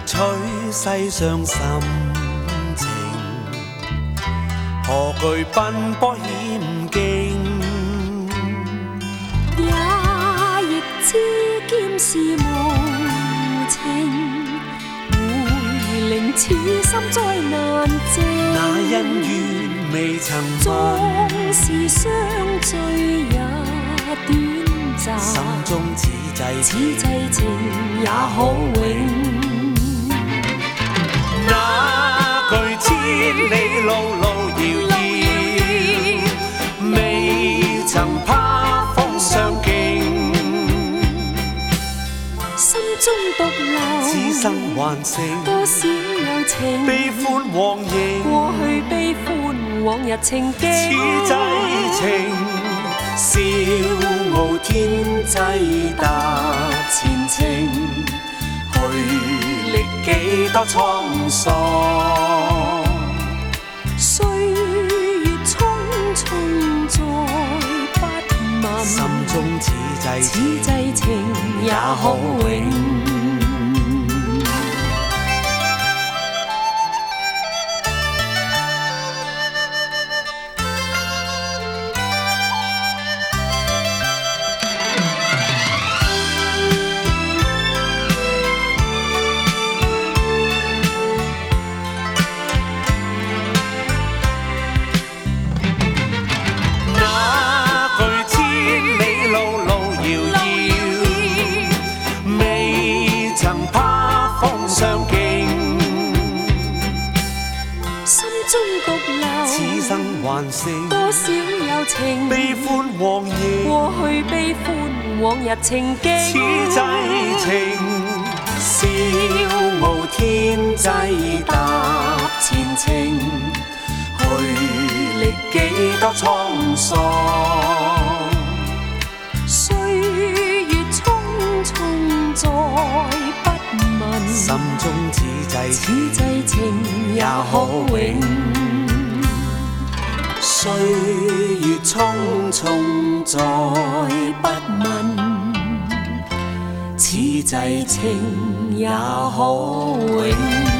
取世上深情，何惧奔波险境？ 也亦知剑是无情，會令此心再難靜。 那恩怨未曾縱是相聚也短暫， 心中此際情也可永。 那句千里路遙遙，未曾怕風相競。 心中獨留此生還剩多少有情， 悲歡往迎。 過去悲歡往日情景。 此際情，笑傲天際踏前程，去歷幾多滄桑。 歲月匆匆再不問， 心中此際情也可永。 此生還剩多少有情， 悲歡往迎。 過去悲歡往日情景。 此際情，笑傲天際踏前程，去歷幾多滄桑。 歲月匆匆再不問， 心中此際情也可永。 歲月匆匆再不問，此際情也可永。